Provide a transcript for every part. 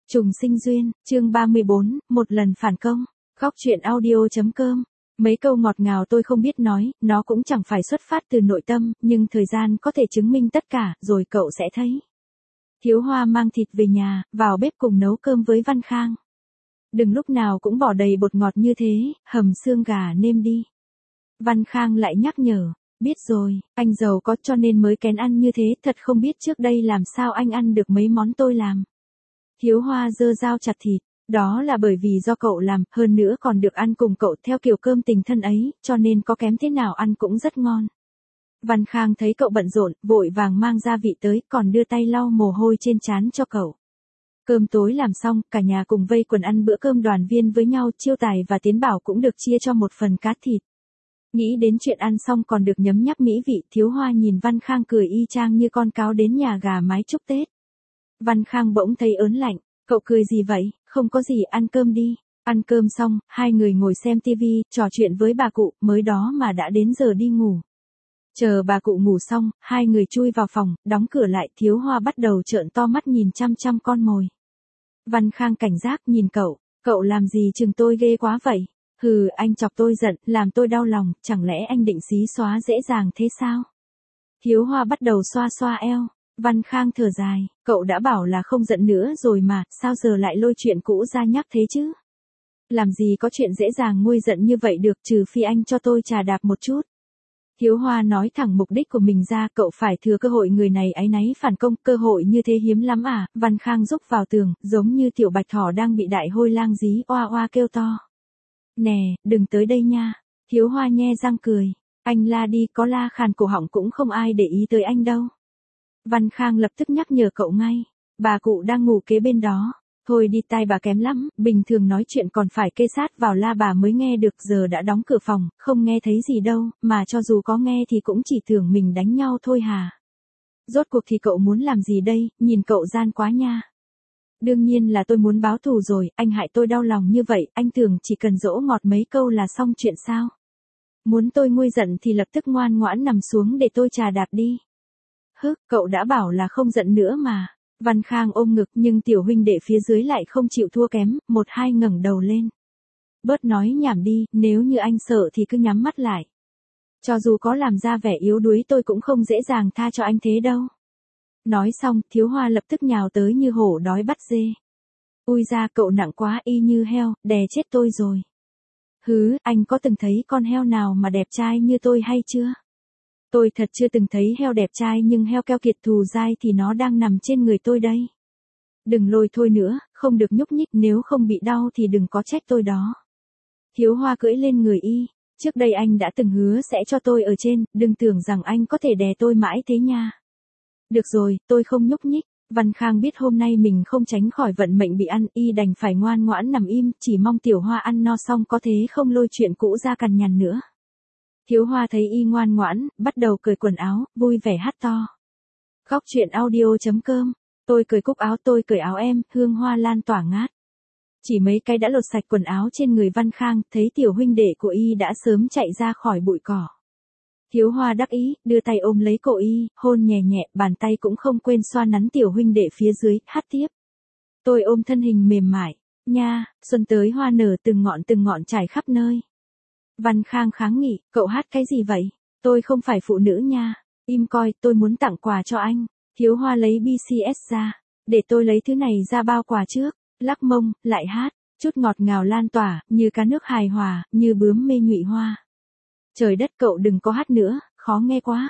Trùng sinh duyên, chương 34, một lần phản công. Góc truyện audio.com. Mấy câu ngọt ngào tôi không biết nói, nó cũng chẳng phải xuất phát từ nội tâm, nhưng thời gian có thể chứng minh tất cả, rồi cậu sẽ thấy. Thiếu Hoa mang thịt về nhà, vào bếp cùng nấu cơm với Văn Khang. Đừng lúc nào cũng bỏ đầy bột ngọt như thế, hầm xương gà nêm đi. Văn Khang lại nhắc nhở, biết rồi, anh giàu có cho nên mới kén ăn như thế, thật không biết trước đây làm sao anh ăn được mấy món tôi làm. Thiếu Hoa giơ dao chặt thịt, đó là bởi vì do cậu làm, hơn nữa còn được ăn cùng cậu theo kiểu cơm tình thân ấy, cho nên có kém thế nào ăn cũng rất ngon. Văn Khang thấy cậu bận rộn, vội vàng mang gia vị tới, còn đưa tay lau mồ hôi trên trán cho cậu. Cơm tối làm xong, cả nhà cùng vây quần ăn bữa cơm đoàn viên với nhau, Chiêu Tài và Tiến Bảo cũng được chia cho một phần cá thịt. Nghĩ đến chuyện ăn xong còn được nhấm nháp mỹ vị, Thiếu Hoa nhìn Văn Khang cười y chang như con cáo đến nhà gà mái chúc Tết. Văn Khang bỗng thấy ớn lạnh, cậu cười gì vậy, không có gì, ăn cơm đi. Ăn cơm xong, hai người ngồi xem tivi, trò chuyện với bà cụ, mới đó mà đã đến giờ đi ngủ. Chờ bà cụ ngủ xong, hai người chui vào phòng, đóng cửa lại, Thiếu Hoa bắt đầu trợn to mắt nhìn chăm chăm con mồi. Văn Khang cảnh giác nhìn cậu làm gì chừng tôi ghê quá vậy? Hừ, anh chọc tôi giận, làm tôi đau lòng, chẳng lẽ anh định xí xóa dễ dàng thế sao? Thiếu Hoa bắt đầu xoa xoa eo. Văn Khang thở dài, cậu đã bảo là không giận nữa rồi mà, sao giờ lại lôi chuyện cũ ra nhắc thế chứ? Làm gì có chuyện dễ dàng nguôi giận như vậy được, trừ phi anh cho tôi trà đạp một chút. Thiếu Hoa nói thẳng mục đích của mình ra, cậu phải thừa cơ hội người này áy náy phản công, cơ hội như thế hiếm lắm à? Văn Khang rúc vào tường, giống như tiểu bạch thỏ đang bị đại hôi lang dí, oa oa kêu to. Nè, đừng tới đây nha. Thiếu Hoa nhe răng cười, anh la đi, có la khàn cổ họng cũng không ai để ý tới anh đâu. Văn Khang lập tức nhắc nhở cậu ngay, bà cụ đang ngủ kế bên đó. Thôi đi, tai bà kém lắm, bình thường nói chuyện còn phải kê sát vào la bà mới nghe được, giờ đã đóng cửa phòng, không nghe thấy gì đâu, mà cho dù có nghe thì cũng chỉ tưởng mình đánh nhau thôi hà. Rốt cuộc thì cậu muốn làm gì đây, nhìn cậu gian quá nha. Đương nhiên là tôi muốn báo thù rồi, anh hại tôi đau lòng như vậy, anh tưởng chỉ cần dỗ ngọt mấy câu là xong chuyện sao? Muốn tôi nguôi giận thì lập tức ngoan ngoãn nằm xuống để tôi trà đạp đi. Cậu đã bảo là không giận nữa mà. Văn Khang ôm ngực, nhưng tiểu huynh đệ phía dưới lại không chịu thua kém, một hai ngẩng đầu lên. Bớt nói nhảm đi, nếu như anh sợ thì cứ nhắm mắt lại. Cho dù có làm ra vẻ yếu đuối tôi cũng không dễ dàng tha cho anh thế đâu. Nói xong, Thiếu Hoa lập tức nhào tới như hổ đói bắt dê. Ui da, cậu nặng quá, y như heo, đè chết tôi rồi. Anh có từng thấy con heo nào mà đẹp trai như tôi hay chưa? Tôi thật chưa từng thấy heo đẹp trai, nhưng heo keo kiệt thù dai thì nó đang nằm trên người tôi đây. Đừng lôi thôi nữa, không được nhúc nhích, nếu không bị đau thì đừng có trách tôi đó. Thiếu Hoa cưỡi lên người y, trước đây anh đã từng hứa sẽ cho tôi ở trên, đừng tưởng rằng anh có thể đè tôi mãi thế nha. Được rồi, tôi không nhúc nhích. Văn Khang biết hôm nay mình không tránh khỏi vận mệnh bị ăn, y đành phải ngoan ngoãn nằm im, chỉ mong Tiểu Hoa ăn no xong có thế không lôi chuyện cũ ra cằn nhằn nữa. Thiếu Hoa thấy y ngoan ngoãn, bắt đầu cởi quần áo, vui vẻ hát to. Góc truyện audio.com. Tôi cởi cúc áo, tôi cởi áo em, hương hoa lan tỏa ngát. Chỉ mấy cái đã lột sạch quần áo trên người Văn Khang, thấy tiểu huynh đệ của y đã sớm chạy ra khỏi bụi cỏ. Thiếu Hoa đắc ý, đưa tay ôm lấy cổ y, hôn nhẹ nhẹ, bàn tay cũng không quên xoa nắn tiểu huynh đệ phía dưới, hát tiếp. Tôi ôm thân hình mềm mại, nha, xuân tới hoa nở từng ngọn trải khắp nơi. Văn Khang kháng nghị, cậu hát cái gì vậy? Tôi không phải phụ nữ nha. Im coi, tôi muốn tặng quà cho anh. Thiếu Hoa lấy BCS ra. Để tôi lấy thứ này ra bao quà trước. Lắc mông, lại hát. Chút ngọt ngào lan tỏa, như cá nước hài hòa, như bướm mê nhụy hoa. Trời đất, cậu đừng có hát nữa, khó nghe quá.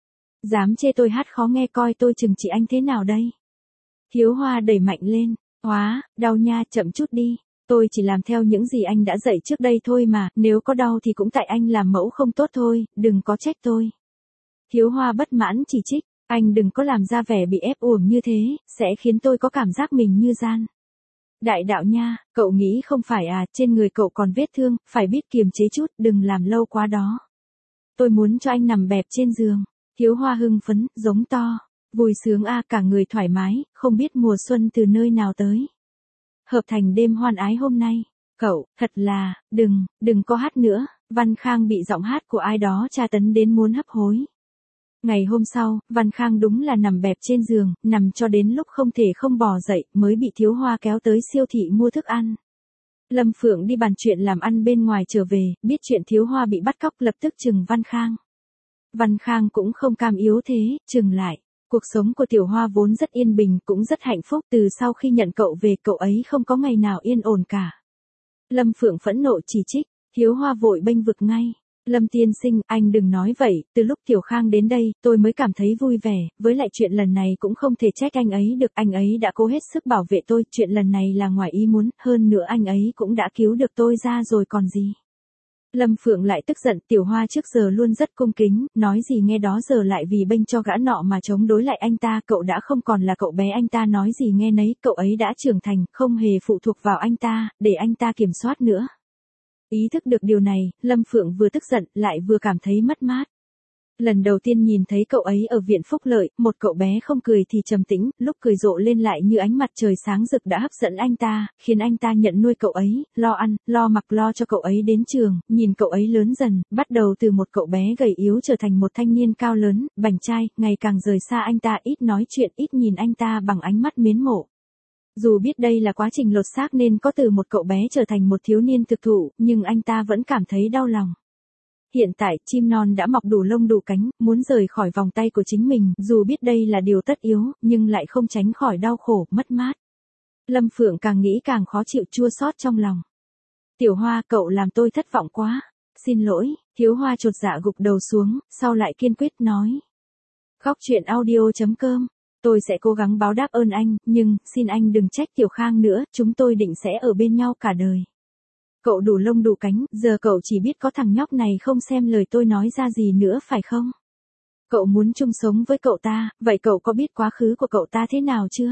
Dám chê tôi hát khó nghe, coi tôi chừng trị anh thế nào đây? Thiếu Hoa đẩy mạnh lên. Đau nha, chậm chút đi. Tôi chỉ làm theo những gì anh đã dạy trước đây thôi mà, nếu có đau thì cũng tại anh làm mẫu không tốt thôi, đừng có trách tôi. Thiếu Hoa bất mãn chỉ trích, anh đừng có làm ra vẻ bị ép uổng như thế, sẽ khiến tôi có cảm giác mình như gian. Đại đạo nha, cậu nghĩ không phải à, trên người cậu còn vết thương, phải biết kiềm chế chút, đừng làm lâu quá đó. Tôi muốn cho anh nằm bẹp trên giường. Thiếu Hoa hưng phấn, giống to, vui sướng a, cả người thoải mái, không biết mùa xuân từ nơi nào tới. Hợp thành đêm hoan ái hôm nay. Cậu, thật là, đừng có hát nữa. Văn Khang bị giọng hát của ai đó tra tấn đến muốn hấp hối. Ngày hôm sau, Văn Khang đúng là nằm bẹp trên giường, nằm cho đến lúc không thể không bò dậy, mới bị Thiếu Hoa kéo tới siêu thị mua thức ăn. Lâm Phượng đi bàn chuyện làm ăn bên ngoài trở về, biết chuyện Thiếu Hoa bị bắt cóc lập tức trừng Văn Khang. Văn Khang cũng không cam yếu thế, trừng lại. Cuộc sống của Tiểu Hoa vốn rất yên bình, cũng rất hạnh phúc, từ sau khi nhận cậu về cậu ấy không có ngày nào yên ổn cả. Lâm Phượng phẫn nộ chỉ trích, Thiếu Hoa vội bênh vực ngay. Lâm tiên sinh, anh đừng nói vậy, từ lúc Tiểu Khang đến đây, tôi mới cảm thấy vui vẻ, với lại chuyện lần này cũng không thể trách anh ấy được, anh ấy đã cố hết sức bảo vệ tôi, chuyện lần này là ngoài ý muốn, hơn nữa anh ấy cũng đã cứu được tôi ra rồi còn gì. Lâm Phượng lại tức giận, Tiểu Hoa trước giờ luôn rất cung kính, nói gì nghe đó giờ lại vì bênh cho gã nọ mà chống đối lại anh ta, cậu đã không còn là cậu bé anh ta nói gì nghe nấy, cậu ấy đã trưởng thành, không hề phụ thuộc vào anh ta, để anh ta kiểm soát nữa. Ý thức được điều này, Lâm Phượng vừa tức giận, lại vừa cảm thấy mất mát. Lần đầu tiên nhìn thấy cậu ấy ở viện Phúc Lợi, một cậu bé không cười thì trầm tĩnh, lúc cười rộ lên lại như ánh mặt trời sáng rực đã hấp dẫn anh ta, khiến anh ta nhận nuôi cậu ấy, lo ăn, lo mặc lo cho cậu ấy đến trường, nhìn cậu ấy lớn dần, bắt đầu từ một cậu bé gầy yếu trở thành một thanh niên cao lớn, bảnh trai, ngày càng rời xa anh ta, ít nói chuyện, ít nhìn anh ta bằng ánh mắt mến mộ. Dù biết đây là quá trình lột xác nên có từ một cậu bé trở thành một thiếu niên thực thụ, nhưng anh ta vẫn cảm thấy đau lòng. Hiện tại, chim non đã mọc đủ lông đủ cánh, muốn rời khỏi vòng tay của chính mình, dù biết đây là điều tất yếu, nhưng lại không tránh khỏi đau khổ, mất mát. Lâm Phượng càng nghĩ càng khó chịu, chua xót trong lòng. Tiểu Hoa, cậu làm tôi thất vọng quá. Xin lỗi, Thiếu Hoa chột dạ gục đầu xuống, sau lại kiên quyết nói. Khóc chuyện audio.com, tôi sẽ cố gắng báo đáp ơn anh, nhưng, xin anh đừng trách Tiểu Khang nữa, chúng tôi định sẽ ở bên nhau cả đời. Cậu đủ lông đủ cánh, giờ cậu chỉ biết có thằng nhóc này không xem lời tôi nói ra gì nữa phải không? Cậu muốn chung sống với cậu ta, vậy cậu có biết quá khứ của cậu ta thế nào chưa?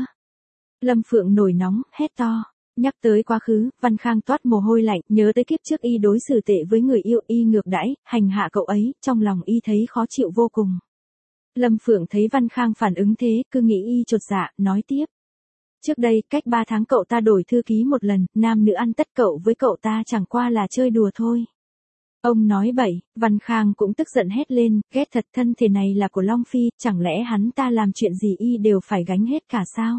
Lâm Phượng nổi nóng, hét to. Nhắc tới quá khứ, Văn Khang toát mồ hôi lạnh, nhớ tới kiếp trước y đối xử tệ với người yêu, y ngược đãi, hành hạ cậu ấy, trong lòng y thấy khó chịu vô cùng. Lâm Phượng thấy Văn Khang phản ứng thế, cứ nghĩ y chột dạ, nói tiếp. Trước đây, cách 3 tháng cậu ta đổi thư ký một lần, nam nữ ăn tất, cậu với cậu ta chẳng qua là chơi đùa thôi. Ông nói bậy, Văn Khang cũng tức giận hét lên, ghét thật, thân thể này là của Long Phi, chẳng lẽ hắn ta làm chuyện gì y đều phải gánh hết cả sao?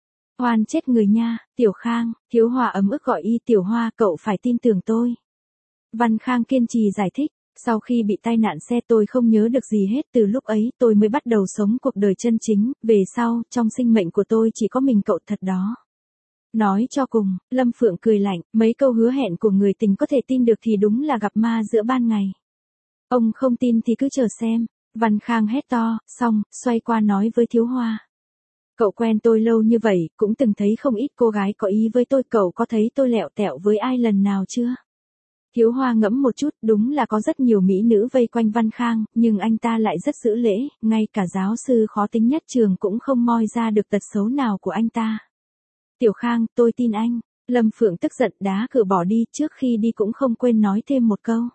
Oan chết người nha, Tiểu Khang, Thiếu Hoa ấm ức gọi y, Tiểu Hoa, cậu phải tin tưởng tôi. Văn Khang kiên trì giải thích. Sau khi bị tai nạn xe tôi không nhớ được gì hết, từ lúc ấy tôi mới bắt đầu sống cuộc đời chân chính, về sau, trong sinh mệnh của tôi chỉ có mình cậu thật đó. Nói cho cùng, Lâm Phượng cười lạnh, mấy câu hứa hẹn của người tình có thể tin được thì đúng là gặp ma giữa ban ngày. Ông không tin thì cứ chờ xem, Văn Khang hét to, xong, xoay qua nói với Thiếu Hoa. Cậu quen tôi lâu như vậy, cũng từng thấy không ít cô gái có ý với tôi, cậu có thấy tôi lẹo tẹo với ai lần nào chưa? Thiếu Hoa ngẫm một chút, đúng là có rất nhiều mỹ nữ vây quanh Văn Khang, nhưng anh ta lại rất giữ lễ, ngay cả giáo sư khó tính nhất trường cũng không moi ra được tật xấu nào của anh ta. Tiểu Khang, tôi tin anh. Lâm Phượng tức giận đá cửa bỏ đi, trước khi đi cũng không quên nói thêm một câu.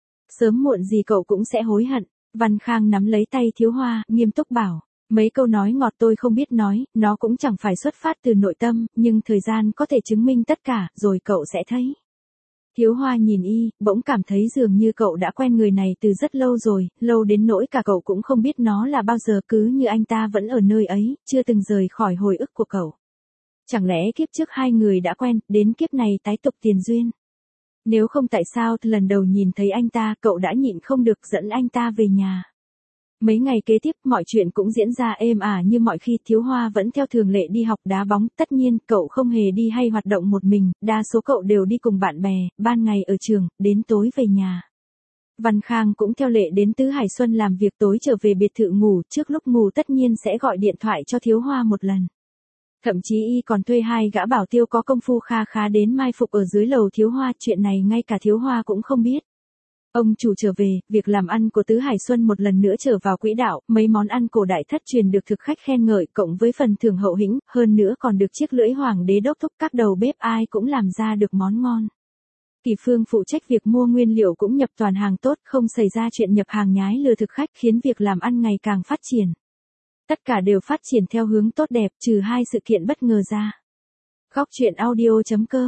Sớm muộn gì cậu cũng sẽ hối hận. Văn Khang nắm lấy tay Thiếu Hoa, nghiêm túc bảo. Mấy câu nói ngọt tôi không biết nói, nó cũng chẳng phải xuất phát từ nội tâm, nhưng thời gian có thể chứng minh tất cả, rồi cậu sẽ thấy. Thiếu Hoa nhìn y, bỗng cảm thấy dường như cậu đã quen người này từ rất lâu rồi, lâu đến nỗi cả cậu cũng không biết nó là bao giờ, cứ như anh ta vẫn ở nơi ấy, chưa từng rời khỏi hồi ức của cậu. Chẳng lẽ kiếp trước hai người đã quen, đến kiếp này tái tục tiền duyên? Nếu không tại sao lần đầu nhìn thấy anh ta, cậu đã nhịn không được dẫn anh ta về nhà? Mấy ngày kế tiếp, mọi chuyện cũng diễn ra êm ả như mọi khi, Thiếu Hoa vẫn theo thường lệ đi học đá bóng, tất nhiên, cậu không hề đi hay hoạt động một mình, đa số cậu đều đi cùng bạn bè, ban ngày ở trường, đến tối về nhà. Văn Khang cũng theo lệ đến Tứ Hải Xuân làm việc, tối trở về biệt thự ngủ, trước lúc ngủ tất nhiên sẽ gọi điện thoại cho Thiếu Hoa một lần. Thậm chí y còn thuê 2 gã bảo tiêu có công phu kha khá đến mai phục ở dưới lầu Thiếu Hoa, chuyện này ngay cả Thiếu Hoa cũng không biết. Ông chủ trở về, việc làm ăn của Tứ Hải Xuân một lần nữa trở vào quỹ đạo, mấy món ăn cổ đại thất truyền được thực khách khen ngợi, cộng với phần thưởng hậu hĩnh, hơn nữa còn được chiếc lưỡi hoàng đế đốc thúc, các đầu bếp ai cũng làm ra được món ngon. Kỳ Phương phụ trách việc mua nguyên liệu cũng nhập toàn hàng tốt, không xảy ra chuyện nhập hàng nhái lừa thực khách, khiến việc làm ăn ngày càng phát triển. Tất cả đều phát triển theo hướng tốt đẹp, trừ 2 sự kiện bất ngờ ra. Khóc chuyện audio.com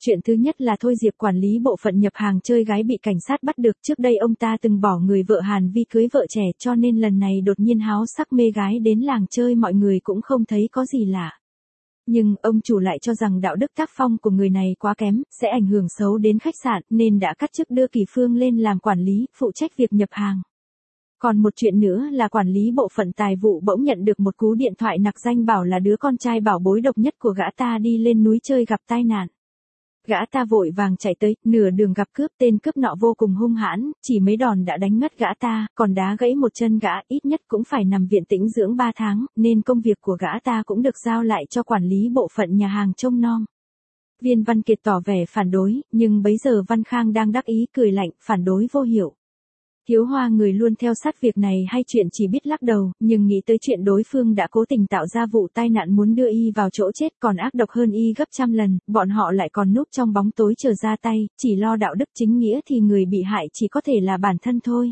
Chuyện thứ nhất là Thôi Diệp quản lý bộ phận nhập hàng chơi gái bị cảnh sát bắt được, trước đây ông ta từng bỏ người vợ Hàn Vi cưới vợ trẻ, cho nên lần này đột nhiên háo sắc mê gái đến làng chơi mọi người cũng không thấy có gì lạ. Nhưng ông chủ lại cho rằng đạo đức tác phong của người này quá kém, sẽ ảnh hưởng xấu đến khách sạn, nên đã cắt chức đưa Kỳ Phương lên làm quản lý, phụ trách việc nhập hàng. Còn một chuyện nữa là quản lý bộ phận tài vụ bỗng nhận được một cú điện thoại nặc danh bảo là đứa con trai bảo bối độc nhất của gã ta đi lên núi chơi gặp tai nạn. Gã ta vội vàng chạy tới, nửa đường gặp cướp, tên cướp nọ vô cùng hung hãn, chỉ mấy đòn đã đánh ngất gã ta, còn đá gãy một chân gã, ít nhất cũng phải nằm viện tĩnh dưỡng 3 tháng, nên công việc của gã ta cũng được giao lại cho quản lý bộ phận nhà hàng trông nom. Viên Văn Kiệt tỏ vẻ phản đối, nhưng bấy giờ Văn Khang đang đắc ý cười lạnh, phản đối vô hiệu. Thiếu Hoa người luôn theo sát việc này hay chuyện chỉ biết lắc đầu, nhưng nghĩ tới chuyện đối phương đã cố tình tạo ra vụ tai nạn muốn đưa y vào chỗ chết còn ác độc hơn y gấp trăm lần, bọn họ lại còn núp trong bóng tối chờ ra tay, chỉ lo đạo đức chính nghĩa thì người bị hại chỉ có thể là bản thân thôi.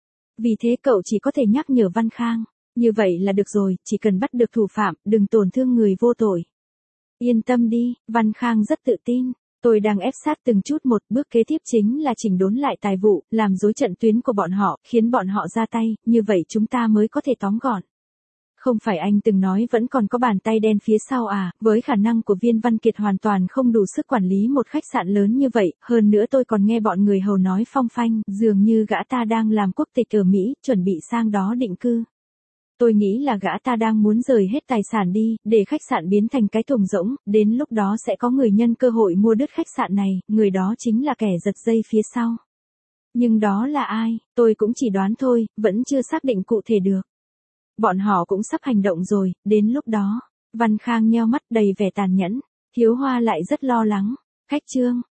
Vì thế cậu chỉ có thể nhắc nhở Văn Khang, như vậy là được rồi, chỉ cần bắt được thủ phạm, đừng tổn thương người vô tội. Yên tâm đi, Văn Khang rất tự tin. Tôi đang ép sát từng chút một, bước kế tiếp chính là chỉnh đốn lại tài vụ, làm rối trận tuyến của bọn họ, khiến bọn họ ra tay, như vậy chúng ta mới có thể tóm gọn. Không phải anh từng nói vẫn còn có bàn tay đen phía sau à, với khả năng của Viên Văn Kiệt hoàn toàn không đủ sức quản lý một khách sạn lớn như vậy, hơn nữa tôi còn nghe bọn người hầu nói phong phanh, dường như gã ta đang làm quốc tịch ở Mỹ, chuẩn bị sang đó định cư. Tôi nghĩ là gã ta đang muốn rời hết tài sản đi, để khách sạn biến thành cái thùng rỗng, đến lúc đó sẽ có người nhân cơ hội mua đứt khách sạn này, người đó chính là kẻ giật dây phía sau. Nhưng đó là ai, tôi cũng chỉ đoán thôi, vẫn chưa xác định cụ thể được. Bọn họ cũng sắp hành động rồi, đến lúc đó, Văn Khang nheo mắt đầy vẻ tàn nhẫn, Thiếu Hoa lại rất lo lắng. Khách Trương,